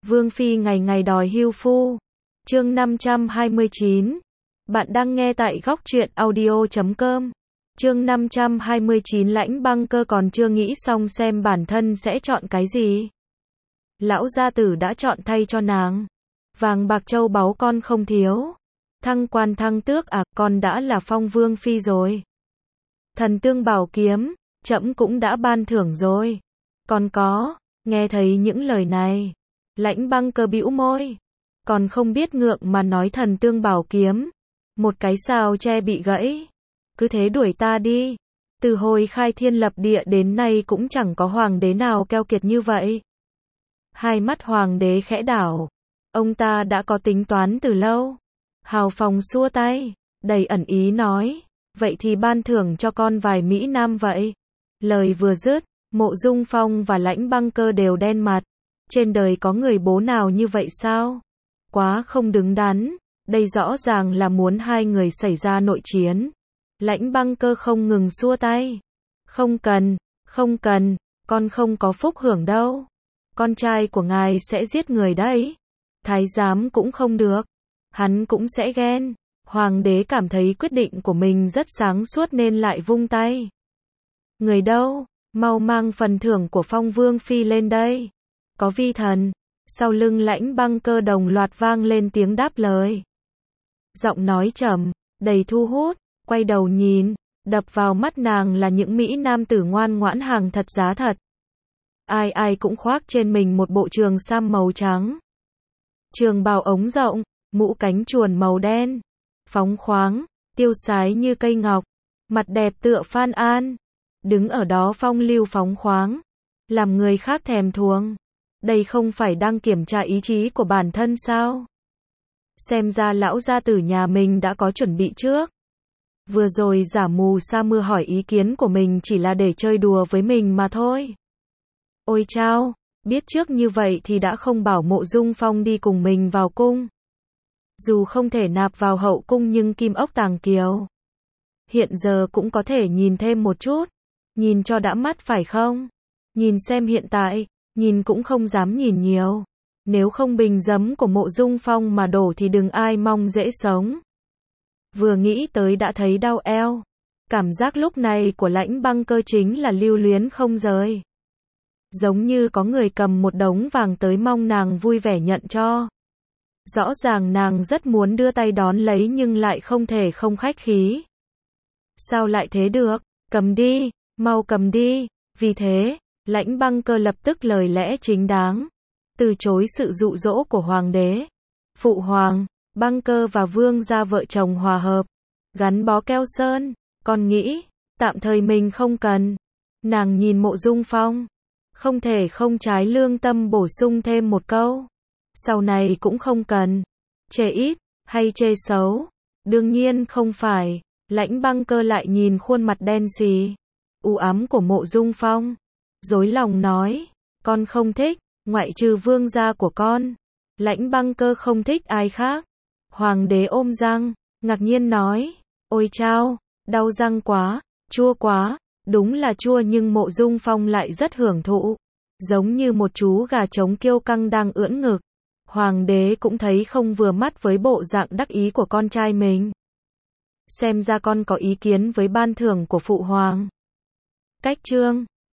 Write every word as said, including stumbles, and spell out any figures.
Vương Phi ngày ngày đòi hưu phu. Chương năm trăm hai mươi chín. Bạn đang nghe tại góc truyện audio chấm com. Chương năm trăm hai mươi chín Lãnh Băng Cơ còn chưa nghĩ xong xem bản thân sẽ chọn cái gì. Lão gia tử đã chọn thay cho nàng. Vàng bạc châu báu con không thiếu. Thăng quan thăng tước à, con đã là phong vương phi rồi. Thần tương bảo kiếm, trẫm cũng đã ban thưởng rồi. Còn có, nghe thấy những lời này, Lãnh Băng Cơ bĩu môi, còn không biết ngượng mà nói thần tương bảo kiếm, một cái sao tre bị gãy, cứ thế đuổi ta đi. Từ hồi khai thiên lập địa đến nay cũng chẳng có hoàng đế nào keo kiệt như vậy. Hai mắt hoàng đế khẽ đảo, ông ta đã có tính toán từ lâu. Hào Phong xua tay, đầy ẩn ý nói, vậy thì ban thưởng cho con vài Mỹ Nam vậy. Lời vừa dứt, Mộ Dung Phong và Lãnh Băng Cơ đều đen mặt. Trên đời có người bố nào như vậy sao? Quá không đứng đắn, đây rõ ràng là muốn hai người xảy ra nội chiến. Lãnh Băng Cơ không ngừng xua tay. Không cần, không cần, con không có phúc hưởng đâu. Con trai của ngài sẽ giết người đấy. Thái giám cũng không được. Hắn cũng sẽ ghen. Hoàng đế cảm thấy quyết định của mình rất sáng suốt nên lại vung tay. Người đâu? Mau mang phần thưởng của Phong Vương Phi lên đây. Có vi thần. Sau lưng Lãnh Băng Cơ đồng loạt vang lên tiếng đáp lời. Giọng nói trầm, đầy thu hút, quay đầu nhìn, đập vào mắt nàng là những Mỹ Nam tử ngoan ngoãn hàng thật giá thật. Ai ai cũng khoác trên mình một bộ trường sam màu trắng. Trường bào ống rộng, mũ cánh chuồn màu đen, phóng khoáng, tiêu sái như cây ngọc, mặt đẹp tựa Phan An. Đứng ở đó phong lưu phóng khoáng, làm người khác thèm thuồng. Đây không phải đang kiểm tra ý chí của bản thân sao? Xem ra lão gia tử nhà mình đã có chuẩn bị trước. Vừa rồi giả mù sa mưa hỏi ý kiến của mình chỉ là để chơi đùa với mình mà thôi. Ôi chao, biết trước như vậy thì đã không bảo Mộ Dung Phong đi cùng mình vào cung. Dù không thể nạp vào hậu cung nhưng kim ốc tàng kiều. Hiện giờ cũng có thể nhìn thêm một chút. Nhìn cho đã mắt phải không? Nhìn xem hiện tại, nhìn cũng không dám nhìn nhiều. Nếu không bình giấm của Mộ Dung Phong mà đổ thì đừng ai mong dễ sống. Vừa nghĩ tới đã thấy đau eo. Cảm giác lúc này của Lãnh Băng Cơ chính là lưu luyến không rời. Giống như có người cầm một đống vàng tới mong nàng vui vẻ nhận cho. Rõ ràng nàng rất muốn đưa tay đón lấy nhưng lại không thể không khách khí. Sao lại thế được? Cầm đi, mau cầm đi. Vì thế, Lãnh Băng Cơ lập tức lời lẽ chính đáng, từ chối sự dụ dỗ của hoàng đế. Phụ hoàng, Băng Cơ và Vương gia vợ chồng hòa hợp, gắn bó keo sơn, con nghĩ, tạm thời mình không cần. Nàng nhìn Mộ Dung Phong, không thể không trái lương tâm bổ sung thêm một câu. Sau này cũng không cần. Chê ít, hay chê xấu? Đương nhiên không phải. Lãnh Băng Cơ lại nhìn khuôn mặt đen xì, u ám của Mộ Dung Phong. Dối lòng nói, con không thích, ngoại trừ vương gia của con. Lãnh Băng Cơ không thích ai khác. Hoàng đế ôm răng, ngạc nhiên nói, ôi chao, đau răng quá, chua quá. Đúng là chua nhưng Mộ Dung Phong lại rất hưởng thụ. Giống như một chú gà trống kiêu căng đang ưỡn ngực. Hoàng đế cũng thấy không vừa mắt với bộ dạng đắc ý của con trai mình. Xem ra con có ý kiến với ban thưởng của phụ hoàng. Cách chương